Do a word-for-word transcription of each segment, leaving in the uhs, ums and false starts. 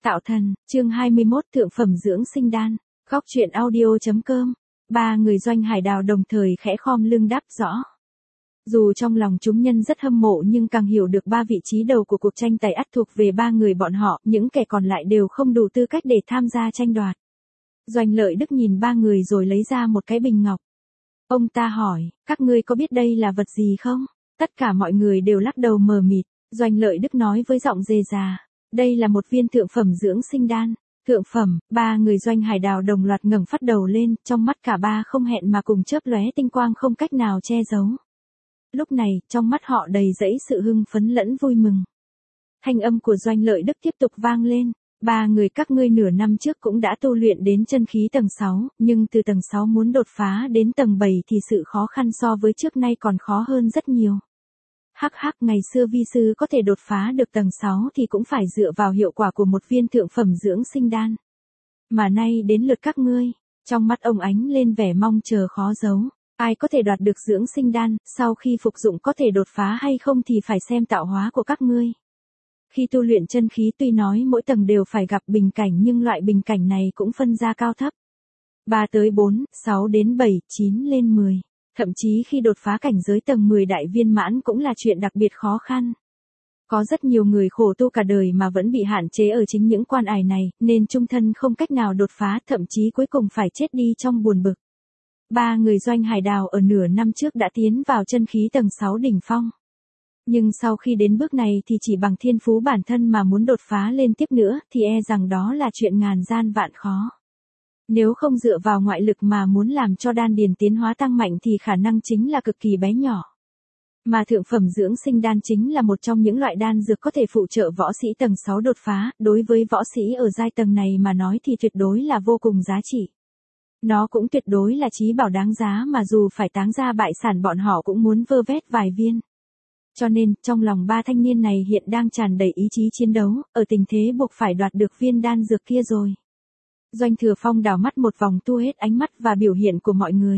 Tạo thần, chương hai mươi mốt thượng phẩm dưỡng sinh đan, góc truyện audio.com. Ba người Doanh Hải Đào đồng thời khẽ khom lưng đáp rõ. Dù trong lòng chúng nhân rất hâm mộ nhưng càng hiểu được ba vị trí đầu của cuộc tranh tài ắt thuộc về ba người bọn họ, những kẻ còn lại đều không đủ tư cách để tham gia tranh đoạt. Doanh Lợi Đức nhìn ba người rồi lấy ra một cái bình ngọc. Ông ta hỏi, các ngươi có biết đây là vật gì không? Tất cả mọi người đều lắc đầu mờ mịt. Doanh Lợi Đức nói với giọng dề già, đây là một viên thượng phẩm dưỡng sinh đan. Thượng phẩm, ba người Doanh Hải Đào đồng loạt ngẩng phát đầu lên, trong mắt cả ba không hẹn mà cùng chớp lóe tinh quang không cách nào che giấu. Lúc này, trong mắt họ đầy dẫy sự hưng phấn lẫn vui mừng. Thanh âm của Doanh Lợi Đức tiếp tục vang lên, ba người các ngươi nửa năm trước cũng đã tu luyện đến chân khí tầng sáu, nhưng từ tầng sáu muốn đột phá đến tầng bảy thì sự khó khăn so với trước nay còn khó hơn rất nhiều. Hắc hắc, ngày xưa vi sư có thể đột phá được tầng sáu thì cũng phải dựa vào hiệu quả của một viên thượng phẩm dưỡng sinh đan. Mà nay đến lượt các ngươi, trong mắt ông ánh lên vẻ mong chờ khó giấu. Ai có thể đoạt được dưỡng sinh đan, sau khi phục dụng có thể đột phá hay không thì phải xem tạo hóa của các ngươi. Khi tu luyện chân khí tuy nói mỗi tầng đều phải gặp bình cảnh nhưng loại bình cảnh này cũng phân ra cao thấp. ba tới bốn, sáu đến bảy, chín lên mười. Thậm chí khi đột phá cảnh giới tầng mười đại viên mãn cũng là chuyện đặc biệt khó khăn. Có rất nhiều người khổ tu cả đời mà vẫn bị hạn chế ở chính những quan ải này, nên chung thân không cách nào đột phá, thậm chí cuối cùng phải chết đi trong buồn bực. Ba người Doanh Hải Đào ở nửa năm trước đã tiến vào chân khí tầng sáu đỉnh phong. Nhưng sau khi đến bước này thì chỉ bằng thiên phú bản thân mà muốn đột phá lên tiếp nữa thì e rằng đó là chuyện ngàn gian vạn khó. Nếu không dựa vào ngoại lực mà muốn làm cho đan điền tiến hóa tăng mạnh thì khả năng chính là cực kỳ bé nhỏ. Mà thượng phẩm dưỡng sinh đan chính là một trong những loại đan dược có thể phụ trợ võ sĩ tầng sáu đột phá, đối với võ sĩ ở giai tầng này mà nói thì tuyệt đối là vô cùng giá trị. Nó cũng tuyệt đối là chí bảo đáng giá mà dù phải táng ra bại sản bọn họ cũng muốn vơ vét vài viên. Cho nên, trong lòng ba thanh niên này hiện đang tràn đầy ý chí chiến đấu, ở tình thế buộc phải đoạt được viên đan dược kia rồi. Doanh Thừa Phong đảo mắt một vòng thu hết ánh mắt và biểu hiện của mọi người.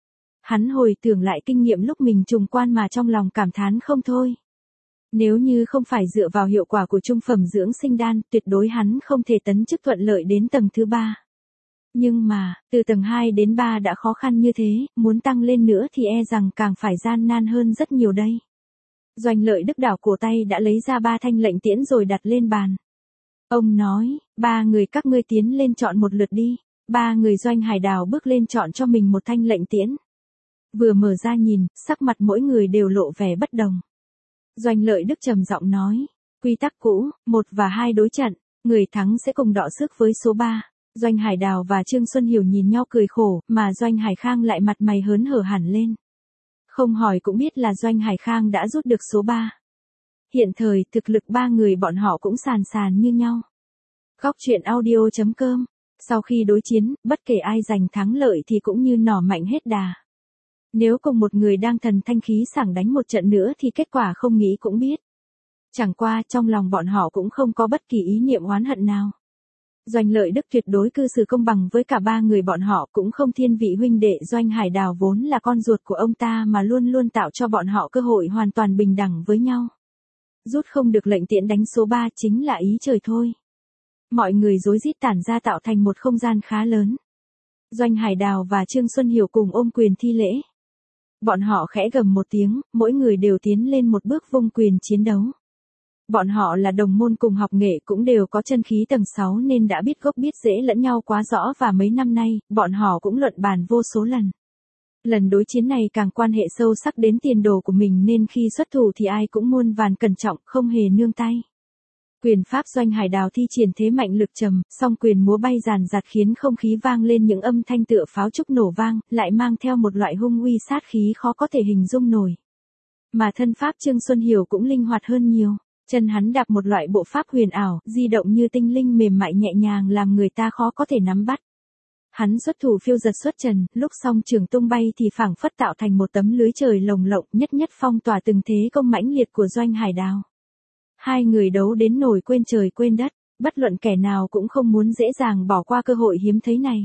Hắn hồi tưởng lại kinh nghiệm lúc mình trùng quan mà trong lòng cảm thán không thôi. Nếu như không phải dựa vào hiệu quả của trung phẩm dưỡng sinh đan, tuyệt đối hắn không thể tấn chức thuận lợi đến tầng thứ ba. Nhưng mà, từ tầng hai đến ba đã khó khăn như thế, muốn tăng lên nữa thì e rằng càng phải gian nan hơn rất nhiều đây. Doanh Lợi Đức đảo cổ tay đã lấy ra ba thanh lệnh tiễn rồi đặt lên bàn. Ông nói, ba người các ngươi tiến lên chọn một lượt đi. Ba người Doanh Hải Đào bước lên chọn cho mình một thanh lệnh tiễn. Vừa mở ra nhìn, sắc mặt mỗi người đều lộ vẻ bất đồng. Doanh Lợi Đức trầm giọng nói, quy tắc cũ, một và hai đối trận, người thắng sẽ cùng đọ sức với số ba. Doanh Hải Đào và Trương Xuân Hiểu nhìn nhau cười khổ, mà Doanh Hải Khang lại mặt mày hớn hở hẳn lên. Không hỏi cũng biết là Doanh Hải Khang đã rút được số ba. Hiện thời, thực lực ba người bọn họ cũng sàn sàn như nhau. Góc truyện audio.com. Sau khi đối chiến, bất kể ai giành thắng lợi thì cũng như nỏ mạnh hết đà. Nếu cùng một người đang thần thanh khí sảng đánh một trận nữa thì kết quả không nghĩ cũng biết. Chẳng qua trong lòng bọn họ cũng không có bất kỳ ý niệm oán hận nào. Doanh Lợi Đức tuyệt đối cư xử công bằng với cả ba người bọn họ, cũng không thiên vị huynh đệ Doanh Hải Đào vốn là con ruột của ông ta mà luôn luôn tạo cho bọn họ cơ hội hoàn toàn bình đẳng với nhau. Rút không được lệnh tiễn đánh số ba chính là ý trời thôi. Mọi người rối rít tản ra tạo thành một không gian khá lớn. Doanh Hải Đào và Trương Xuân Hiểu cùng ôm quyền thi lễ. Bọn họ khẽ gầm một tiếng, mỗi người đều tiến lên một bước vung quyền chiến đấu. Bọn họ là đồng môn cùng học nghệ cũng đều có chân khí tầng sáu nên đã biết gốc biết rễ lẫn nhau quá rõ và mấy năm nay, bọn họ cũng luận bàn vô số lần. Lần đối chiến này càng quan hệ sâu sắc đến tiền đồ của mình nên khi xuất thủ thì ai cũng muôn vàn cẩn trọng, không hề nương tay. Quyền pháp Doanh Hải Đào thi triển thế mạnh lực trầm, song quyền múa bay dàn dạt khiến không khí vang lên những âm thanh tựa pháo trúc nổ vang, lại mang theo một loại hung uy sát khí khó có thể hình dung nổi. Mà thân pháp Trương Xuân Hiểu cũng linh hoạt hơn nhiều. Chân hắn đạp một loại bộ pháp huyền ảo, di động như tinh linh mềm mại nhẹ nhàng làm người ta khó có thể nắm bắt. Hắn xuất thủ phiêu giật xuất trần, lúc song trường tung bay thì phảng phất tạo thành một tấm lưới trời lồng lộng nhất nhất phong tỏa từng thế công mãnh liệt của Doanh Hải Đào. Hai người đấu đến nổi quên trời quên đất, bất luận kẻ nào cũng không muốn dễ dàng bỏ qua cơ hội hiếm thấy này.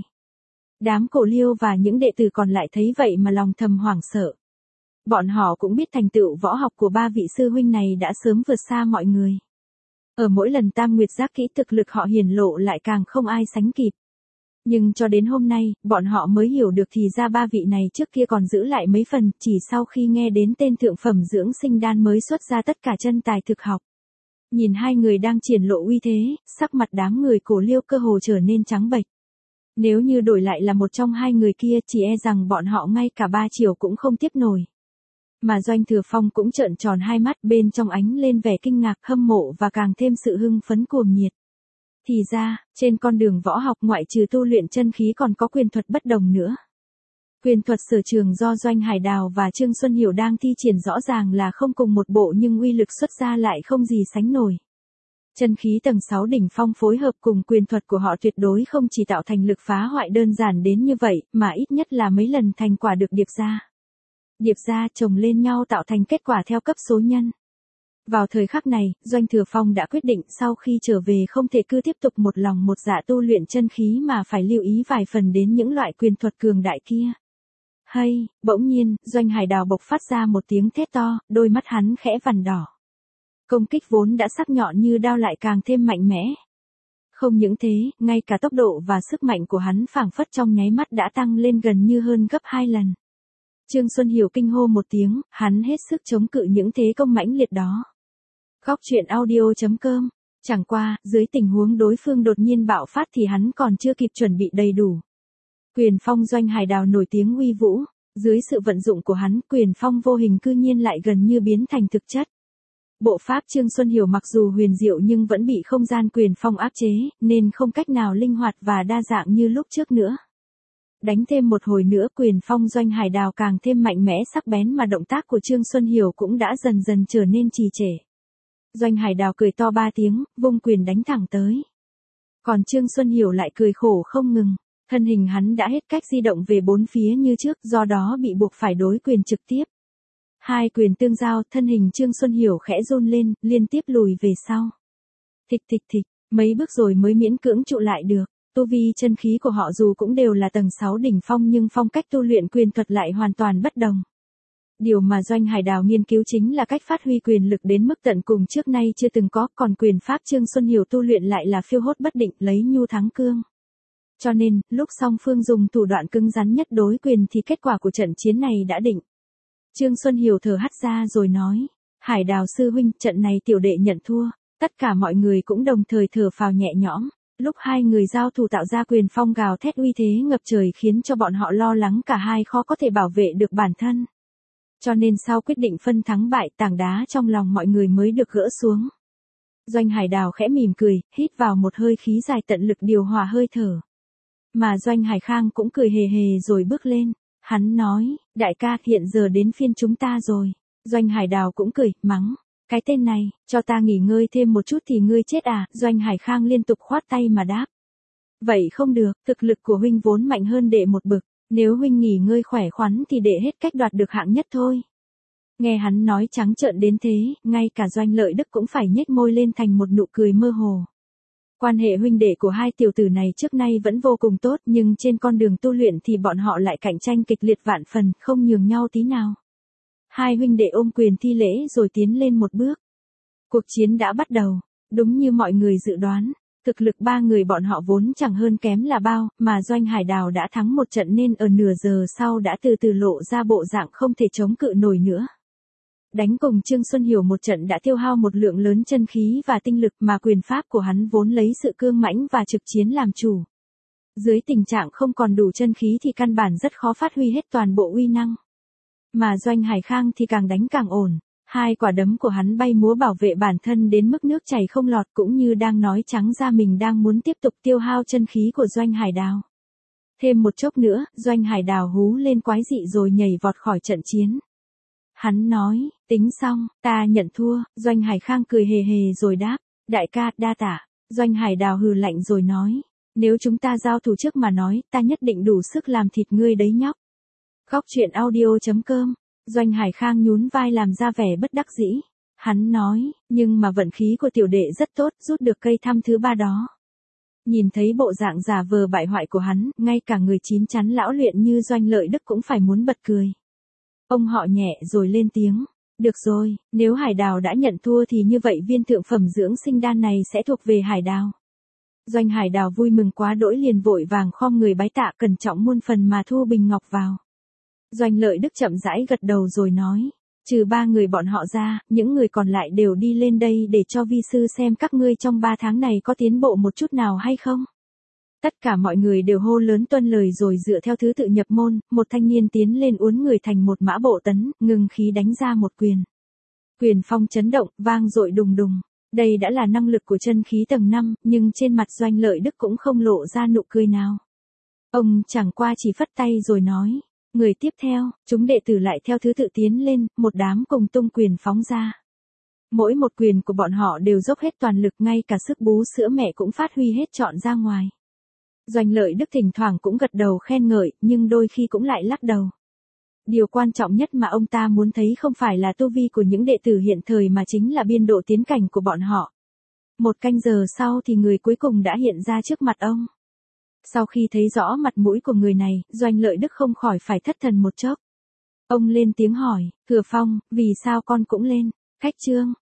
Đám Cổ Liêu và những đệ tử còn lại thấy vậy mà lòng thầm hoảng sợ. Bọn họ cũng biết thành tựu võ học của ba vị sư huynh này đã sớm vượt xa mọi người. Ở mỗi lần tam nguyệt giác kỹ thực lực họ hiển lộ lại càng không ai sánh kịp. Nhưng cho đến hôm nay, bọn họ mới hiểu được thì ra ba vị này trước kia còn giữ lại mấy phần, chỉ sau khi nghe đến tên thượng phẩm dưỡng sinh đan mới xuất ra tất cả chân tài thực học. Nhìn hai người đang triển lộ uy thế, sắc mặt đám người Cổ Liêu cơ hồ trở nên trắng bệch. Nếu như đổi lại là một trong hai người kia chỉ e rằng bọn họ ngay cả ba chiều cũng không tiếp nổi. Mà Doanh Thừa Phong cũng trợn tròn hai mắt, bên trong ánh lên vẻ kinh ngạc, hâm mộ và càng thêm sự hưng phấn cuồng nhiệt. Thì ra, trên con đường võ học ngoại trừ tu luyện chân khí còn có quyền thuật bất đồng nữa. Quyền thuật sở trường do Doanh Hải Đào và Trương Xuân Hiểu đang thi triển rõ ràng là không cùng một bộ nhưng uy lực xuất ra lại không gì sánh nổi. Chân khí tầng sáu đỉnh phong phối hợp cùng quyền thuật của họ tuyệt đối không chỉ tạo thành lực phá hoại đơn giản đến như vậy, mà ít nhất là mấy lần thành quả được điệp ra. Điệp ra chồng lên nhau tạo thành kết quả theo cấp số nhân. Vào thời khắc này, Doanh Thừa Phong đã quyết định sau khi trở về không thể cứ tiếp tục một lòng một dạ tu luyện chân khí mà phải lưu ý vài phần đến những loại quyền thuật cường đại kia. Hay, bỗng nhiên, Doanh Hải Đào bộc phát ra một tiếng thét to, đôi mắt hắn khẽ vằn đỏ. Công kích vốn đã sắc nhọn như đao lại càng thêm mạnh mẽ. Không những thế, ngay cả tốc độ và sức mạnh của hắn phảng phất trong nháy mắt đã tăng lên gần như hơn gấp hai lần. Trương Xuân Hiểu kinh hô một tiếng, hắn hết sức chống cự những thế công mãnh liệt đó. Góc truyện audio chấm com. Chẳng qua, dưới tình huống đối phương đột nhiên bạo phát thì hắn còn chưa kịp chuẩn bị đầy đủ. Quyền phong Doanh Hải Đào nổi tiếng uy vũ, dưới sự vận dụng của hắn, quyền phong vô hình cư nhiên lại gần như biến thành thực chất. Bộ pháp Trương Xuân Hiểu mặc dù huyền diệu nhưng vẫn bị không gian quyền phong áp chế, nên không cách nào linh hoạt và đa dạng như lúc trước nữa. Đánh thêm một hồi nữa quyền phong Doanh Hải Đào càng thêm mạnh mẽ sắc bén mà động tác của Trương Xuân Hiểu cũng đã dần dần trở nên trì trệ. Doanh Hải Đào cười to ba tiếng, vung quyền đánh thẳng tới. Còn Trương Xuân Hiểu lại cười khổ không ngừng, thân hình hắn đã hết cách di động về bốn phía như trước, do đó bị buộc phải đối quyền trực tiếp. Hai quyền tương giao, thân hình Trương Xuân Hiểu khẽ run lên, liên tiếp lùi về sau. Thịch thịch thịch, mấy bước rồi mới miễn cưỡng trụ lại được. Tu vi chân khí của họ dù cũng đều là tầng sáu đỉnh phong nhưng phong cách tu luyện quyền thuật lại hoàn toàn bất đồng. Điều mà Doanh Hải Đào nghiên cứu chính là cách phát huy quyền lực đến mức tận cùng trước nay chưa từng có, còn quyền pháp Trương Xuân Hiểu tu luyện lại là phiêu hốt bất định, lấy nhu thắng cương. Cho nên, lúc song phương dùng thủ đoạn cứng rắn nhất đối quyền thì kết quả của trận chiến này đã định. Trương Xuân Hiểu thở hắt ra rồi nói, Hải Đào sư huynh, trận này tiểu đệ nhận thua. Tất cả mọi người cũng đồng thời thở phào nhẹ nhõm. Lúc hai người giao thủ tạo ra quyền phong gào thét uy thế ngập trời khiến cho bọn họ lo lắng cả hai khó có thể bảo vệ được bản thân. Cho nên sau quyết định phân thắng bại, tảng đá trong lòng mọi người mới được gỡ xuống. Doanh Hải Đào khẽ mỉm cười, hít vào một hơi khí dài tận lực điều hòa hơi thở. Mà Doanh Hải Khang cũng cười hề hề rồi bước lên. Hắn nói, đại ca, hiện giờ đến phiên chúng ta rồi. Doanh Hải Đào cũng cười, mắng. Cái tên này, cho ta nghỉ ngơi thêm một chút thì ngươi chết à, Doanh Hải Khang liên tục khoát tay mà đáp. Vậy không được, thực lực của huynh vốn mạnh hơn đệ một bậc, nếu huynh nghỉ ngơi khỏe khoắn thì đệ hết cách đoạt được hạng nhất thôi. Nghe hắn nói trắng trợn đến thế, ngay cả Doanh Lợi Đức cũng phải nhếch môi lên thành một nụ cười mơ hồ. Quan hệ huynh đệ của hai tiểu tử này trước nay vẫn vô cùng tốt nhưng trên con đường tu luyện thì bọn họ lại cạnh tranh kịch liệt vạn phần, không nhường nhau tí nào. Hai huynh đệ ôm quyền thi lễ rồi tiến lên một bước. Cuộc chiến đã bắt đầu, đúng như mọi người dự đoán, thực lực ba người bọn họ vốn chẳng hơn kém là bao, mà Doanh Hải Đào đã thắng một trận nên ở nửa giờ sau đã từ từ lộ ra bộ dạng không thể chống cự nổi nữa. Đánh cùng Trương Xuân Hiểu một trận đã tiêu hao một lượng lớn chân khí và tinh lực mà quyền pháp của hắn vốn lấy sự cương mãnh và trực chiến làm chủ. Dưới tình trạng không còn đủ chân khí thì căn bản rất khó phát huy hết toàn bộ uy năng. Mà Doanh Hải Khang thì càng đánh càng ổn, hai quả đấm của hắn bay múa bảo vệ bản thân đến mức nước chảy không lọt cũng như đang nói trắng ra mình đang muốn tiếp tục tiêu hao chân khí của Doanh Hải Đào. Thêm một chốc nữa, Doanh Hải Đào hú lên quái dị rồi nhảy vọt khỏi trận chiến. Hắn nói, tính xong, ta nhận thua, Doanh Hải Khang cười hề hề rồi đáp, đại ca, đa tạ. Doanh Hải Đào hừ lạnh rồi nói, nếu chúng ta giao thủ trước mà nói, ta nhất định đủ sức làm thịt ngươi đấy nhóc. Góc truyện audio chấm com. Doanh Hải Khang nhún vai làm ra vẻ bất đắc dĩ. Hắn nói, nhưng mà vận khí của tiểu đệ rất tốt, rút được cây thăm thứ ba đó. Nhìn thấy bộ dạng giả vờ bại hoại của hắn, ngay cả người chín chắn lão luyện như Doanh Lợi Đức cũng phải muốn bật cười. Ông họ nhẹ rồi lên tiếng, Được rồi, nếu Hải Đào đã nhận thua thì như vậy viên thượng phẩm dưỡng sinh đan này sẽ thuộc về Hải Đào. Doanh Hải Đào vui mừng quá đỗi liền vội vàng khom người bái tạ cẩn trọng muôn phần mà thu bình ngọc vào. Doanh Lợi Đức chậm rãi gật đầu rồi nói, trừ ba người bọn họ ra, những người còn lại đều đi lên đây để cho vi sư xem các ngươi trong ba tháng này có tiến bộ một chút nào hay không. Tất cả mọi người đều hô lớn tuân lời rồi dựa theo thứ tự nhập môn, một thanh niên tiến lên uốn người thành một mã bộ tấn, ngừng khí đánh ra một quyền. Quyền phong chấn động, vang dội đùng đùng. Đây đã là năng lực của chân khí tầng năm, nhưng trên mặt Doanh Lợi Đức cũng không lộ ra nụ cười nào. Ông chẳng qua chỉ phất tay rồi nói, người tiếp theo, chúng đệ tử lại theo thứ tự tiến lên, một đám cùng tung quyền phóng ra. Mỗi một quyền của bọn họ đều dốc hết toàn lực, ngay cả sức bú sữa mẹ cũng phát huy hết trọn ra ngoài. Doanh Lợi Đức thỉnh thoảng cũng gật đầu khen ngợi, nhưng đôi khi cũng lại lắc đầu. Điều quan trọng nhất mà ông ta muốn thấy không phải là tu vi của những đệ tử hiện thời mà chính là biên độ tiến cảnh của bọn họ. Một canh giờ sau thì người cuối cùng đã hiện ra trước mặt ông. Sau khi thấy rõ mặt mũi của người này, Doanh Lợi Đức không khỏi phải thất thần một chốc. Ông lên tiếng hỏi, Thừa Phong, vì sao con cũng lên? Khách Trương,